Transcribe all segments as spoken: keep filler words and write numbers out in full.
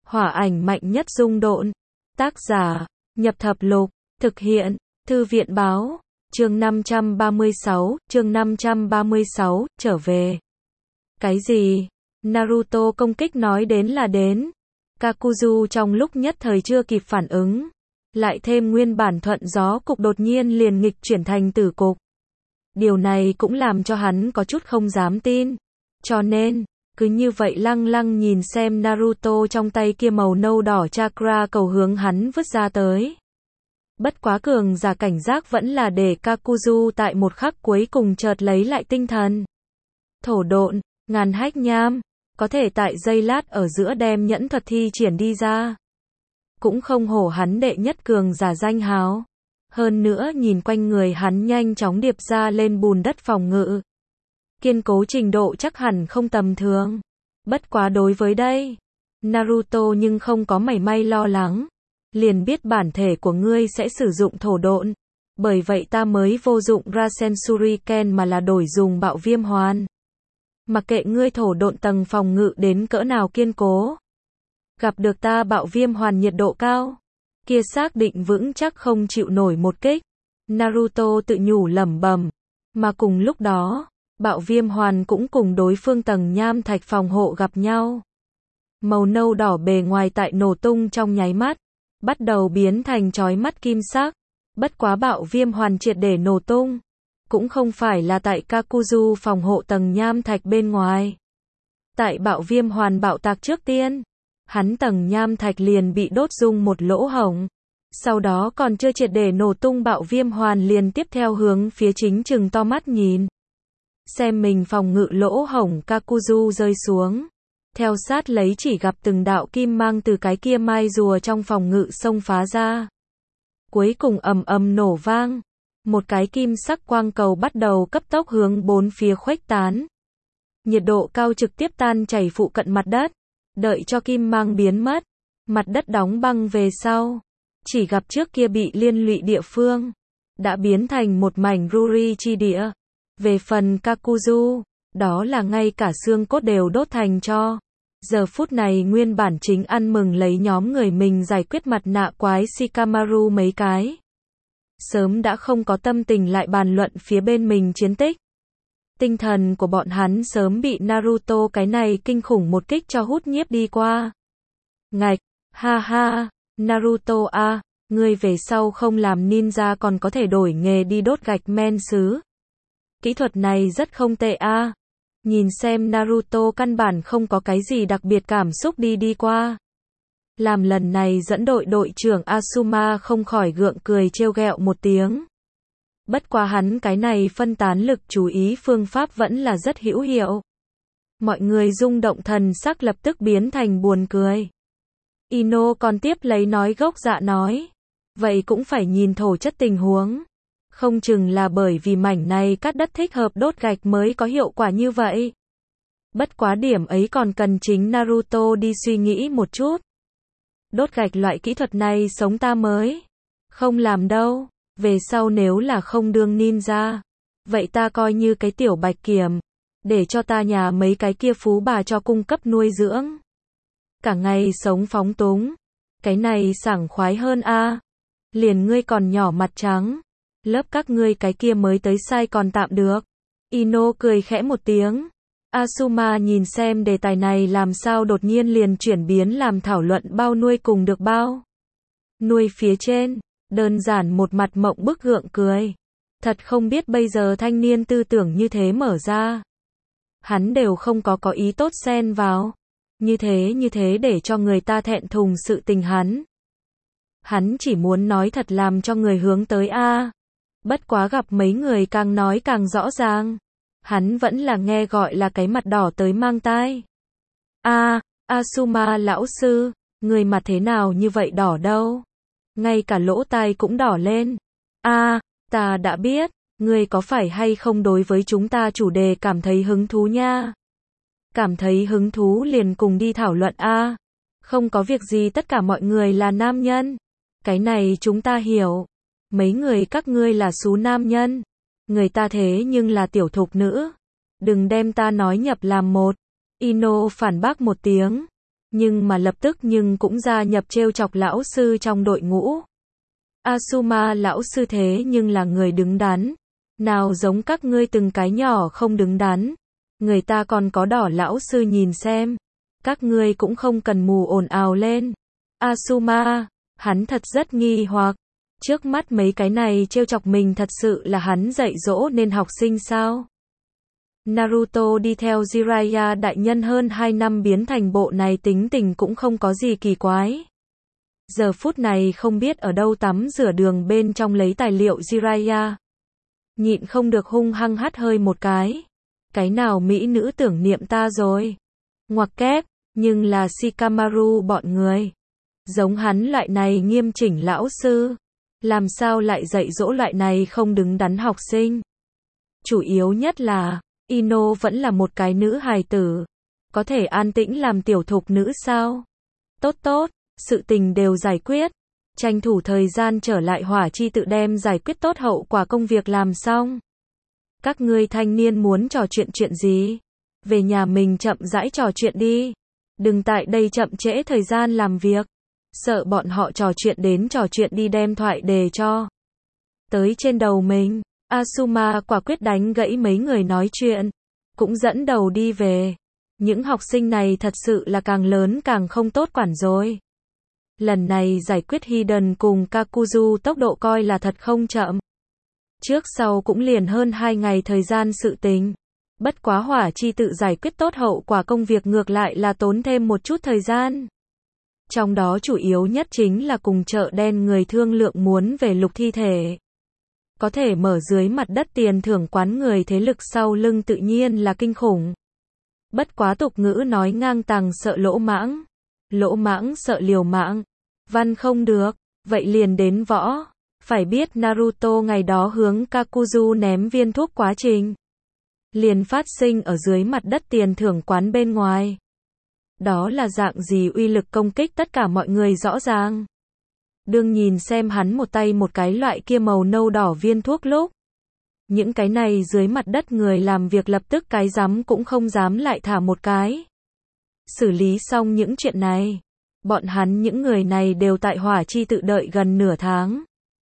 Hỏa ảnh mạnh nhất dung độn. Tác giả, Nhập Thập Lục, thực hiện, Thư viện báo, chương năm trăm ba mươi sáu, chương năm trăm ba mươi sáu, trở về. Cái gì? Naruto công kích nói đến là đến. Kakuzu trong lúc nhất thời chưa kịp phản ứng. Lại thêm nguyên bản thuận gió cục đột nhiên liền nghịch chuyển thành tử cục. Điều này cũng làm cho hắn có chút không dám tin. Cho nên, cứ như vậy lăng lăng nhìn xem Naruto trong tay kia màu nâu đỏ chakra cầu hướng hắn vứt ra tới. Bất quá cường giả cảnh giác vẫn là để Kakuzu tại một khắc cuối cùng chợt lấy lại tinh thần. Thổ độn, ngàn hách nham, có thể tại giây lát ở giữa đem nhẫn thuật thi triển đi ra. Cũng không hổ hắn đệ nhất cường giả danh hào. Hơn nữa nhìn quanh người hắn nhanh chóng điệp ra lên bùn đất phòng ngự. Kiên cố trình độ chắc hẳn không tầm thường. Bất quá đối với đây, Naruto nhưng không có mảy may lo lắng. Liền biết bản thể của ngươi sẽ sử dụng thổ độn. Bởi vậy ta mới vô dụng Rasen Shuriken mà là đổi dùng bạo viêm hoàn. Mặc kệ ngươi thổ độn tầng phòng ngự đến cỡ nào kiên cố. Gặp được ta bạo viêm hoàn nhiệt độ cao. Kia xác định vững chắc không chịu nổi một kích. Naruto tự nhủ lẩm bẩm. Mà cùng lúc đó, bạo viêm hoàn cũng cùng đối phương tầng nham thạch phòng hộ gặp nhau. Màu nâu đỏ bề ngoài tại nổ tung trong nháy mắt. Bắt đầu biến thành chói mắt kim sắc. Bất quá bạo viêm hoàn triệt để nổ tung. Cũng không phải là tại Kakuzu phòng hộ tầng nham thạch bên ngoài. Tại bạo viêm hoàn bạo tạc trước tiên. Hắn tầng nham thạch liền bị đốt rung một lỗ hổng. Sau đó còn chưa triệt để nổ tung bạo viêm hoàn liền tiếp theo hướng phía chính chừng to mắt nhìn. Xem mình phòng ngự lỗ hổng Kakuzu rơi xuống. Theo sát lấy chỉ gặp từng đạo kim mang từ cái kia mai rùa trong phòng ngự xông phá ra. Cuối cùng ầm ầm nổ vang. Một cái kim sắc quang cầu bắt đầu cấp tốc hướng bốn phía khuếch tán. Nhiệt độ cao trực tiếp tan chảy phụ cận mặt đất. Đợi cho kim mang biến mất. Mặt đất đóng băng về sau. Chỉ gặp trước kia bị liên lụy địa phương. Đã biến thành một mảnh Ruri chi địa. Về phần Kakuzu, đó là ngay cả xương cốt đều đốt thành tro. Giờ phút này nguyên bản chính ăn mừng lấy nhóm người mình giải quyết mặt nạ quái Shikamaru mấy cái. Sớm đã không có tâm tình lại bàn luận phía bên mình chiến tích. Tinh thần của bọn hắn sớm bị Naruto cái này kinh khủng một kích cho hút nhiếp đi qua. Ngạch, ha ha, Naruto a, ngươi về sau không làm ninja còn có thể đổi nghề đi đốt gạch men sứ. Kỹ thuật này rất không tệ a. Nhìn xem Naruto căn bản không có cái gì đặc biệt cảm xúc đi đi qua. Làm lần này dẫn đội đội trưởng Asuma không khỏi gượng cười trêu ghẹo một tiếng. Bất quá hắn cái này phân tán lực chú ý phương pháp vẫn là rất hữu hiệu. Mọi người rung động thần sắc lập tức biến thành buồn cười. Ino còn tiếp lấy nói gốc dạ nói. Vậy cũng phải nhìn thổ chất tình huống. Không chừng là bởi vì mảnh này cắt đất thích hợp đốt gạch mới có hiệu quả như vậy. Bất quá điểm ấy còn cần chính Naruto đi suy nghĩ một chút. Đốt gạch loại kỹ thuật này sống ta mới không làm đâu. Về sau nếu là không đương ninja, vậy ta coi như cái tiểu bạch kiểm, để cho ta nhà mấy cái kia phú bà cho cung cấp nuôi dưỡng. Cả ngày sống phóng túng, cái này sảng khoái hơn a. Liền ngươi còn nhỏ mặt trắng, lớp các ngươi cái kia mới tới sai còn tạm được. Ino cười khẽ một tiếng. Asuma nhìn xem đề tài này làm sao đột nhiên liền chuyển biến làm thảo luận bao nuôi cùng được bao nuôi phía trên. Đơn giản một mặt mộng bức gượng cười. Thật không biết bây giờ thanh niên tư tưởng như thế mở ra. Hắn đều không có có ý tốt xen vào. Như thế như thế để cho người ta thẹn thùng sự tình hắn. Hắn chỉ muốn nói thật làm cho người hướng tới a. Bất quá gặp mấy người càng nói càng rõ ràng. Hắn vẫn là nghe gọi là cái mặt đỏ tới mang tai. A, Asuma lão sư, người mặt thế nào như vậy đỏ đâu? Ngay cả lỗ tai cũng đỏ lên. A, à, ta đã biết, ngươi có phải hay không đối với chúng ta chủ đề cảm thấy hứng thú nha? Cảm thấy hứng thú liền cùng đi thảo luận a. À. Không có việc gì tất cả mọi người là nam nhân. Cái này chúng ta hiểu. Mấy người các ngươi là xú nam nhân. Người ta thế nhưng là tiểu thục nữ. Đừng đem ta nói nhập làm một. Ino phản bác một tiếng. Nhưng mà lập tức nhưng cũng gia nhập trêu chọc lão sư trong đội ngũ. Asuma lão sư thế nhưng là người đứng đắn. Nào giống các ngươi từng cái nhỏ không đứng đắn. Người ta còn có đỏ lão sư nhìn xem. Các ngươi cũng không cần mù ồn ào lên. Asuma, hắn thật rất nghi hoặc. Trước mắt mấy cái này trêu chọc mình thật sự là hắn dạy dỗ nên học sinh sao? Naruto đi theo Jiraiya đại nhân hơn hai năm biến thành bộ này tính tình cũng không có gì kỳ quái. Giờ phút này không biết ở đâu tắm rửa đường bên trong lấy tài liệu Jiraiya. Nhịn không được hung hăng hắt hơi một cái. Cái nào mỹ nữ tưởng niệm ta rồi? Ngoặc kép, nhưng là Shikamaru bọn người. Giống hắn loại này nghiêm chỉnh lão sư. Làm sao lại dạy dỗ loại này không đứng đắn học sinh? Chủ yếu nhất là, Ino vẫn là một cái nữ hài tử. Có thể an tĩnh làm tiểu thục nữ sao? Tốt tốt, sự tình đều giải quyết. Tranh thủ thời gian trở lại hỏa chi tự đem giải quyết tốt hậu quả công việc làm xong. Các ngươi thanh niên muốn trò chuyện chuyện gì? Về nhà mình chậm rãi trò chuyện đi. Đừng tại đây chậm trễ thời gian làm việc. Sợ bọn họ trò chuyện đến trò chuyện đi đem thoại đề cho tới trên đầu mình. Asuma quả quyết đánh gãy mấy người nói chuyện. Cũng dẫn đầu đi về. Những học sinh này thật sự là càng lớn càng không tốt quản rồi. Lần này giải quyết Hiden cùng Kakuzu tốc độ coi là thật không chậm. Trước sau cũng liền hơn hai ngày thời gian sự tình. Bất quá hỏa chi tự giải quyết tốt hậu quả công việc ngược lại là tốn thêm một chút thời gian. Trong đó chủ yếu nhất chính là cùng chợ đen người thương lượng muốn về lục thi thể. Có thể mở dưới mặt đất tiền thưởng quán người thế lực sau lưng tự nhiên là kinh khủng. Bất quá tục ngữ nói ngang tàng sợ lỗ mãng. Lỗ mãng sợ liều mạng. Văn không được, vậy liền đến võ. Phải biết Naruto ngày đó hướng Kakuzu ném viên thuốc quá trình. Liền phát sinh ở dưới mặt đất tiền thưởng quán bên ngoài. Đó là dạng gì uy lực công kích tất cả mọi người rõ ràng. Đương nhìn xem hắn một tay một cái loại kia màu nâu đỏ viên thuốc lúc. Những cái này dưới mặt đất người làm việc lập tức cái dám cũng không dám lại thả một cái. Xử lý xong những chuyện này. Bọn hắn những người này đều tại hỏa chi tự đợi gần nửa tháng.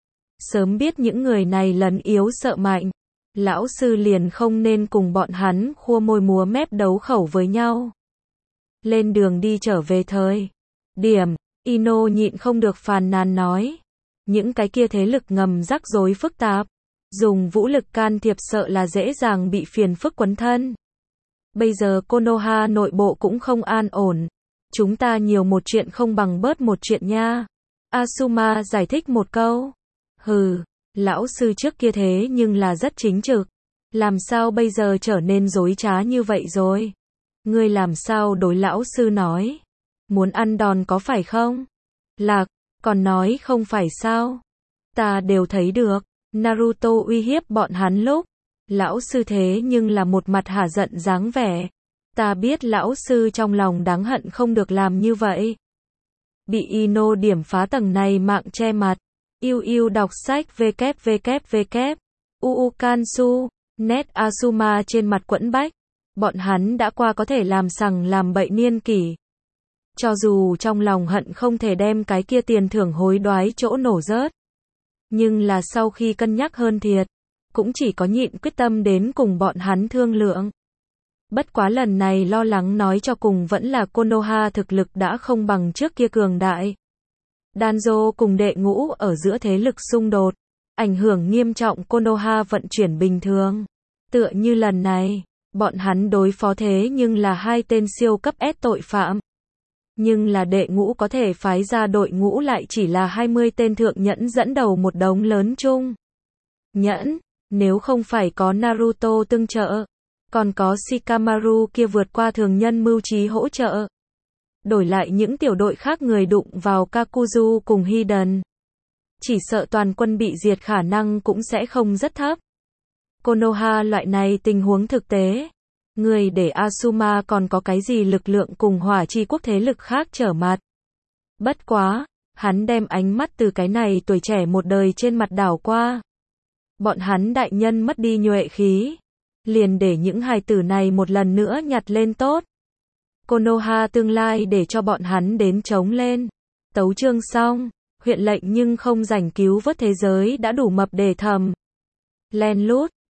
Sớm biết những người này lấn yếu sợ mạnh. Lão sư liền không nên cùng bọn hắn khua môi múa mép đấu khẩu với nhau. Lên đường đi trở về thời điểm, Ino nhịn không được phàn nàn nói. Những cái kia thế lực ngầm rắc rối phức tạp. Dùng vũ lực can thiệp sợ là dễ dàng bị phiền phức quấn thân. Bây giờ Konoha nội bộ cũng không an ổn. Chúng ta nhiều một chuyện không bằng bớt một chuyện nha. Asuma giải thích một câu. Hừ, lão sư trước kia thế nhưng là rất chính trực. Làm sao bây giờ trở nên dối trá như vậy rồi? Ngươi làm sao đối lão sư nói? Muốn ăn đòn có phải không? Lạc, còn nói không phải sao? Ta đều thấy được. Naruto uy hiếp bọn hắn lúc. Lão sư thế nhưng là một mặt hả giận dáng vẻ. Ta biết lão sư trong lòng đáng hận không được làm như vậy. Bị Ino điểm phá tầng này mạng che mặt. Yêu yêu đọc sách www. Uukansu. Net Asuma trên mặt quẫn bách. Bọn hắn đã qua có thể làm sằng làm bậy niên kỷ. Cho dù trong lòng hận không thể đem cái kia tiền thưởng hối đoái chỗ nổ rớt. Nhưng là sau khi cân nhắc hơn thiệt. Cũng chỉ có nhịn quyết tâm đến cùng bọn hắn thương lượng. Bất quá lần này lo lắng nói cho cùng vẫn là Konoha thực lực đã không bằng trước kia cường đại. Danzo cùng đệ ngũ ở giữa thế lực xung đột. Ảnh hưởng nghiêm trọng Konoha vận chuyển bình thường. Tựa như lần này, bọn hắn đối phó thế nhưng là hai tên siêu cấp S tội phạm. Nhưng là đệ ngũ có thể phái ra đội ngũ lại chỉ là hai mươi tên thượng nhẫn dẫn đầu một đống lớn chung. Nhẫn, nếu không phải có Naruto tương trợ, còn có Shikamaru kia vượt qua thường nhân mưu trí hỗ trợ. Đổi lại những tiểu đội khác người đụng vào Kakuzu cùng Hiden. Chỉ sợ toàn quân bị diệt khả năng cũng sẽ không rất thấp. Konoha loại này tình huống thực tế. Người để Asuma còn có cái gì lực lượng cùng hỏa chi quốc thế lực khác trở mặt. Bất quá, hắn đem ánh mắt từ cái này tuổi trẻ một đời trên mặt đảo qua. Bọn hắn đại nhân mất đi nhuệ khí. Liền để những hài tử này một lần nữa nhặt lên tốt. Konoha tương lai để cho bọn hắn đến chống lên. Tấu chương xong, huyện lệnh nhưng không rảnh cứu vớt thế giới đã đủ mập để thầm. Len lút,